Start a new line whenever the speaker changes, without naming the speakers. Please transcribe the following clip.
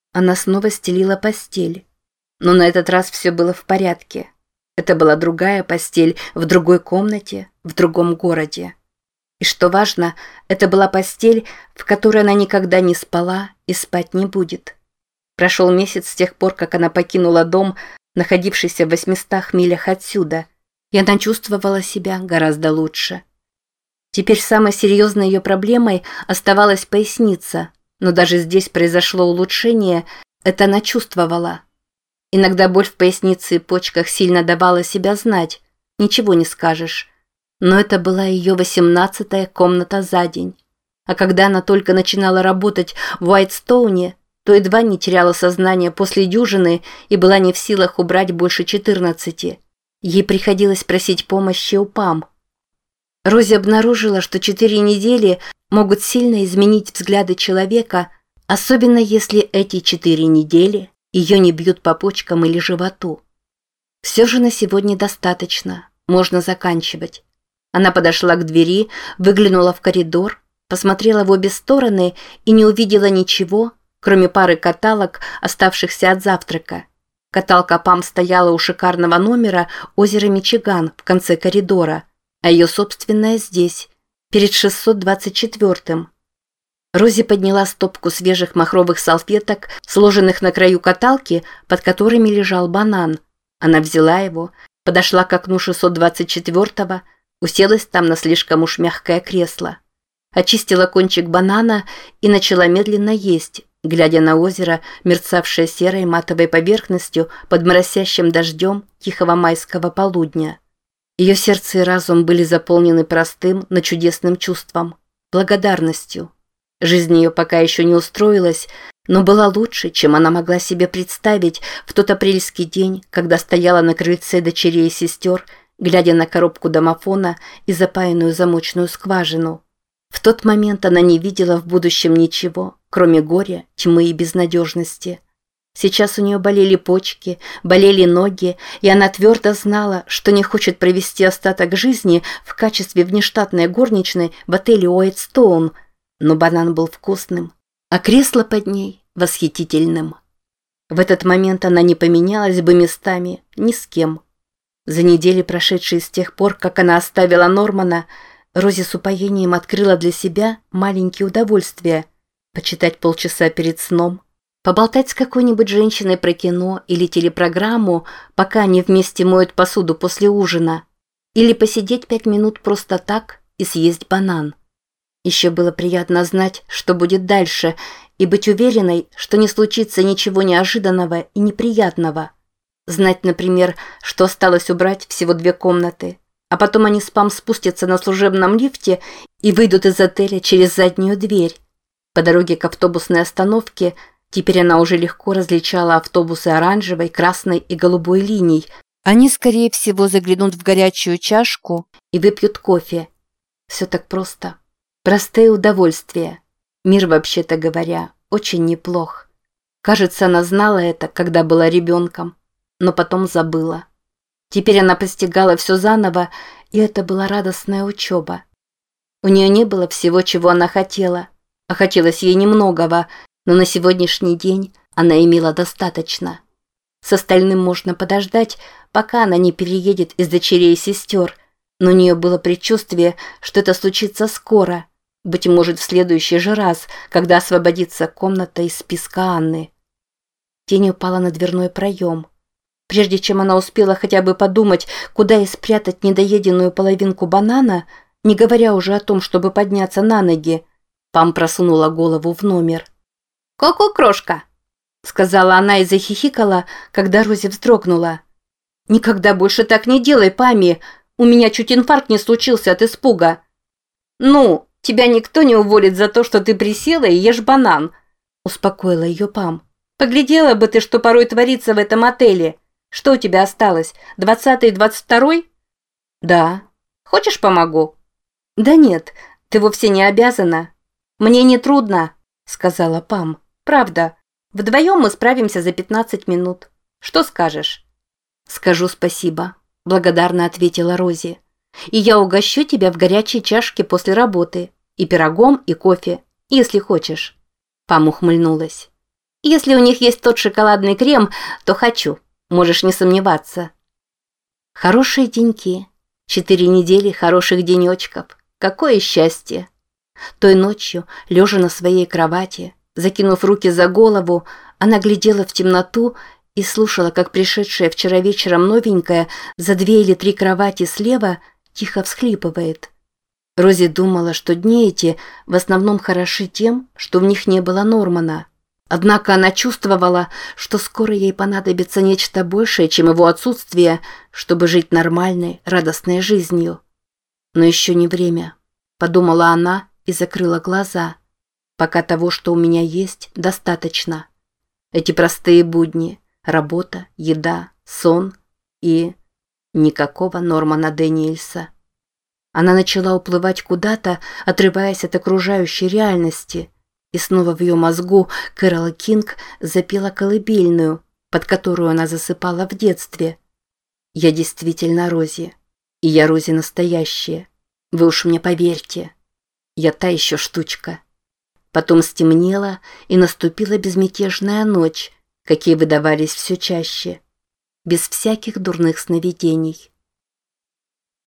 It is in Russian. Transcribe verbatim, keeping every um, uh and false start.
Она снова стелила постель. Но на этот раз все было в порядке. Это была другая постель в другой комнате, в другом городе. И что важно, это была постель, в которой она никогда не спала и спать не будет. Прошел месяц с тех пор, как она покинула дом, находившийся в восьмистах милях отсюда, и она чувствовала себя гораздо лучше. Теперь самой серьезной ее проблемой оставалась поясница, но даже здесь произошло улучшение, это она чувствовала. Иногда боль в пояснице и почках сильно давала себя знать, ничего не скажешь. Но это была ее восемнадцатая комната за день. А когда она только начинала работать в Уайтстоуне, то едва не теряла сознание после дюжины и была не в силах убрать больше четырнадцати. Ей приходилось просить помощи у Пам. Рози обнаружила, что четыре недели могут сильно изменить взгляды человека, особенно если эти четыре недели ее не бьют по почкам или животу. Все же на сегодня достаточно, можно заканчивать. Она подошла к двери, выглянула в коридор, посмотрела в обе стороны и не увидела ничего, кроме пары каталог, оставшихся от завтрака. Каталка Пам стояла у шикарного номера озера Мичиган в конце коридора, а ее собственная здесь, перед шестьсот двадцать четвёртым. Рози подняла стопку свежих махровых салфеток, сложенных на краю каталки, под которыми лежал банан. Она взяла его, подошла к окну шестьсот двадцать четвёртого, уселась там на слишком уж мягкое кресло. Очистила кончик банана и начала медленно есть, глядя на озеро, мерцавшее серой матовой поверхностью под моросящим дождем тихого майского полудня. Ее сердце и разум были заполнены простым, но чудесным чувством – благодарностью. Жизнь ее пока еще не устроилась, но была лучше, чем она могла себе представить в тот апрельский день, когда стояла на крыльце дочерей и сестер, глядя на коробку домофона и запаянную замочную скважину. В тот момент она не видела в будущем ничего, кроме горя, тьмы и безнадежности. Сейчас у нее болели почки, болели ноги, и она твердо знала, что не хочет провести остаток жизни в качестве внештатной горничной в отеле Уайтстоун, но банан был вкусным, а кресло под ней восхитительным. В этот момент она не поменялась бы местами ни с кем. За недели, прошедшие с тех пор, как она оставила Нормана, Рози с упоением открыла для себя маленькие удовольствия: почитать полчаса перед сном, поболтать с какой-нибудь женщиной про кино или телепрограмму, пока они вместе моют посуду после ужина, или посидеть пять минут просто так и съесть банан. Еще было приятно знать, что будет дальше, и быть уверенной, что не случится ничего неожиданного и неприятного. Знать, например, что осталось убрать всего две комнаты, а потом они с Пам спустятся на служебном лифте и выйдут из отеля через заднюю дверь. По дороге к автобусной остановке теперь она уже легко различала автобусы оранжевой, красной и голубой линий. Они, скорее всего, заглянут в горячую чашку и выпьют кофе. Все так просто. Простые удовольствия. Мир, вообще-то говоря, очень неплох. Кажется, она знала это, когда была ребенком, но потом забыла. Теперь она постигала все заново, и это была радостная учеба. У нее не было всего, чего она хотела, а хотелось ей немногого, но на сегодняшний день она имела достаточно. С остальным можно подождать, пока она не переедет из дочерей и сестер, но у нее было предчувствие, что это случится скоро, быть может, в следующий же раз, когда освободится комната из списка Анны. Тень упала на дверной проем. Прежде чем она успела хотя бы подумать, куда ей спрятать недоеденную половинку банана, не говоря уже о том, чтобы подняться на ноги, Пам просунула голову в номер. «Ко-ко, крошка!» — сказала она и захихикала, когда Рози вздрогнула. «Никогда больше так не делай, Пами! У меня чуть инфаркт не случился от испуга!» «Ну, тебя никто не уволит за то, что ты присела и ешь банан!» — успокоила ее Пам. «Поглядела бы ты, что порой творится в этом отеле! Что у тебя осталось? Двадцатый и двадцать второй?» «Да. Хочешь, помогу?» «Да нет, ты вовсе не обязана». «Мне не трудно», — сказала Пам. «Правда. Вдвоем мы справимся за пятнадцать минут. Что скажешь?» «Скажу спасибо», — благодарно ответила Рози. «И я угощу тебя в горячей чашке после работы. И пирогом, и кофе, если хочешь». Пам ухмыльнулась. Если у них есть тот шоколадный крем, то хочу. Можешь не сомневаться. Хорошие деньки. Четыре недели хороших денечков. Какое счастье! Той ночью, лежа на своей кровати, закинув руки за голову, она глядела в темноту и слушала, как пришедшая вчера вечером новенькая за две или три кровати слева тихо всхлипывает. Рози думала, что дни эти в основном хороши тем, что в них не было Нормана. Однако она чувствовала, что скоро ей понадобится нечто большее, чем его отсутствие, чтобы жить нормальной, радостной жизнью. Но еще не время, подумала она и закрыла глаза. Пока того, что у меня есть, достаточно. Эти простые будни, работа, еда, сон и никакого Нормана Дэниельса. Она начала уплывать куда-то, отрываясь от окружающей реальности, и снова в ее мозгу Кэрол Кинг запела колыбельную, под которую она засыпала в детстве. «Я действительно Рози, и я Рози настоящая. Вы уж мне поверьте. Я та еще штучка». Потом стемнело, и наступила безмятежная ночь, какие выдавались все чаще, без всяких дурных сновидений.